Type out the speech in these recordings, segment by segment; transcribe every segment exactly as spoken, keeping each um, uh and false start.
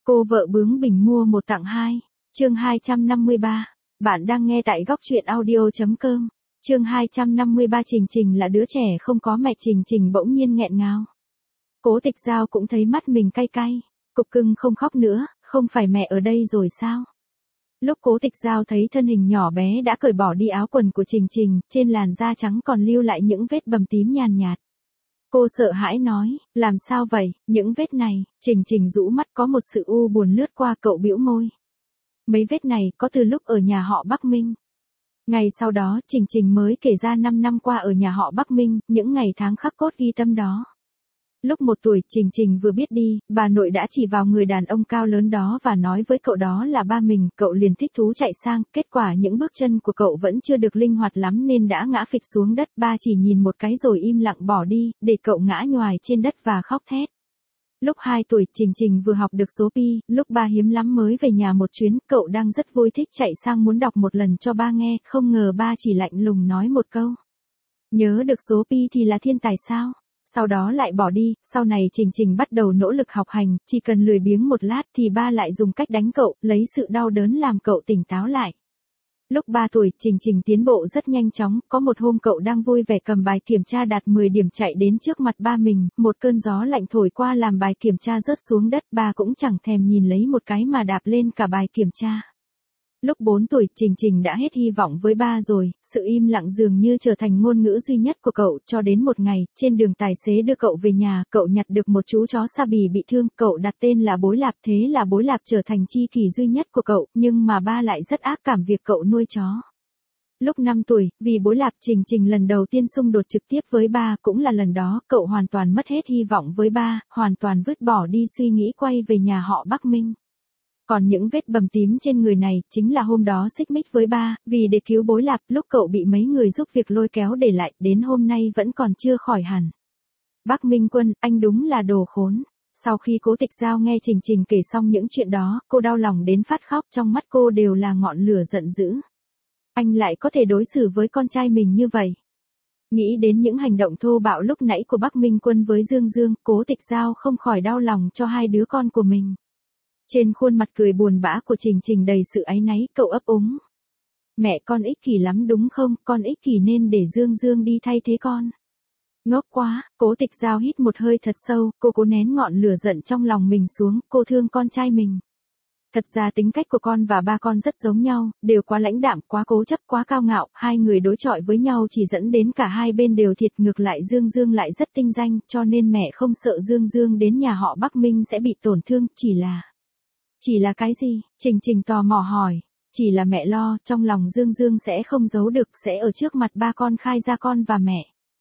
Cô vợ bướng bỉnh mua một tặng hai. Chương hai trăm năm mươi ba. Bạn đang nghe tại góc truyện audio chấm com. Chương hai trăm năm mươi ba. Trình Trình là đứa trẻ không có mẹ. Trình Trình bỗng nhiên nghẹn ngào. Cố Tịch Giao cũng thấy mắt mình cay cay. Cục cưng không khóc nữa, không phải mẹ ở đây rồi sao? Lúc Cố Tịch Giao thấy thân hình nhỏ bé đã cởi bỏ đi áo quần của Trình Trình, trên làn da trắng còn lưu lại những vết bầm tím nhàn nhạt. Cô sợ hãi nói, làm sao vậy, những vết này. Trình Trình rũ mắt, có một sự u buồn lướt qua, cậu bĩu môi. Mấy vết này có từ lúc ở nhà họ Bắc Minh. Ngày sau đó Trình Trình mới kể ra năm năm qua ở nhà họ Bắc Minh, những ngày tháng khắc cốt ghi tâm đó. Lúc một tuổi Trình Trình vừa biết đi, bà nội đã chỉ vào người đàn ông cao lớn đó và nói với cậu đó là ba mình, cậu liền thích thú chạy sang, kết quả những bước chân của cậu vẫn chưa được linh hoạt lắm nên đã ngã phịch xuống đất, ba chỉ nhìn một cái rồi im lặng bỏ đi, để cậu ngã nhoài trên đất và khóc thét. Lúc hai tuổi Trình Trình vừa học được số pi, lúc ba hiếm lắm mới về nhà một chuyến, cậu đang rất vui thích chạy sang muốn đọc một lần cho ba nghe, không ngờ ba chỉ lạnh lùng nói một câu. Nhớ được số pi thì là thiên tài sao? Sau đó lại bỏ đi, sau này Trình Trình bắt đầu nỗ lực học hành, chỉ cần lười biếng một lát thì ba lại dùng cách đánh cậu, lấy sự đau đớn làm cậu tỉnh táo lại. Lúc ba tuổi, Trình Trình tiến bộ rất nhanh chóng, có một hôm cậu đang vui vẻ cầm bài kiểm tra đạt mười điểm chạy đến trước mặt ba mình, một cơn gió lạnh thổi qua làm bài kiểm tra rớt xuống đất, ba cũng chẳng thèm nhìn lấy một cái mà đạp lên cả bài kiểm tra. Lúc bốn tuổi, Trình Trình đã hết hy vọng với ba rồi, sự im lặng dường như trở thành ngôn ngữ duy nhất của cậu, cho đến một ngày, trên đường tài xế đưa cậu về nhà, cậu nhặt được một chú chó Sa Bì bị thương, cậu đặt tên là Bối Lạp, thế là Bối Lạp trở thành tri kỷ duy nhất của cậu, nhưng mà ba lại rất ác cảm việc cậu nuôi chó. Lúc năm tuổi, vì Bối Lạp, Trình Trình lần đầu tiên xung đột trực tiếp với ba, cũng là lần đó, cậu hoàn toàn mất hết hy vọng với ba, hoàn toàn vứt bỏ đi suy nghĩ quay về nhà họ Bắc Minh. Còn những vết bầm tím trên người này, chính là hôm đó xích mích với ba, vì để cứu Bối Lạp, lúc cậu bị mấy người giúp việc lôi kéo để lại, đến hôm nay vẫn còn chưa khỏi hẳn. Bắc Minh Quân, anh đúng là đồ khốn. Sau khi Cố Tịch Giao nghe Trình Trình kể xong những chuyện đó, cô đau lòng đến phát khóc, trong mắt cô đều là ngọn lửa giận dữ. Anh lại có thể đối xử với con trai mình như vậy. Nghĩ đến những hành động thô bạo lúc nãy của Bắc Minh Quân với Dương Dương, Cố Tịch Giao không khỏi đau lòng cho hai đứa con của mình. Trên khuôn mặt cười buồn bã của Trình Trình đầy sự áy náy, cậu ấp úng. Mẹ con ích kỷ lắm đúng không, con ích kỷ nên để Dương Dương đi thay thế con. Ngốc quá, Cố Tịch Giao hít một hơi thật sâu, cô cố nén ngọn lửa giận trong lòng mình xuống, cô thương con trai mình. Thật ra tính cách của con và ba con rất giống nhau, đều quá lãnh đạm, quá cố chấp, quá cao ngạo, hai người đối chọi với nhau chỉ dẫn đến cả hai bên đều thiệt, ngược lại Dương Dương lại rất tinh danh, cho nên mẹ không sợ Dương Dương đến nhà họ Bắc Minh sẽ bị tổn thương, chỉ là... Chỉ là cái gì? Trình Trình tò mò hỏi. Chỉ là mẹ lo, trong lòng Dương Dương sẽ không giấu được, sẽ ở trước mặt ba con khai ra con và mẹ.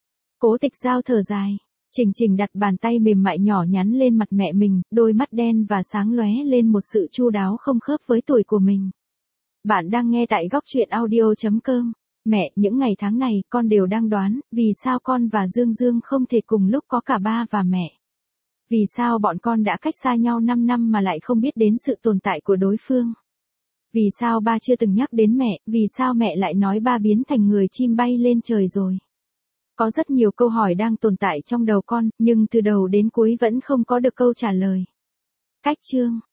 Cố Tịch Giao thở dài. Trình Trình đặt bàn tay mềm mại nhỏ nhắn lên mặt mẹ mình, đôi mắt đen và sáng lóe lên một sự chu đáo không khớp với tuổi của mình. Bạn đang nghe tại góc truyện audio chấm com. Mẹ, những ngày tháng này, con đều đang đoán, vì sao con và Dương Dương không thể cùng lúc có cả ba và mẹ. Vì sao bọn con đã cách xa nhau năm năm mà lại không biết đến sự tồn tại của đối phương? Vì sao ba chưa từng nhắc đến mẹ, vì sao mẹ lại nói ba biến thành người chim bay lên trời rồi? Có rất nhiều câu hỏi đang tồn tại trong đầu con, nhưng từ đầu đến cuối vẫn không có được câu trả lời. Cách chương,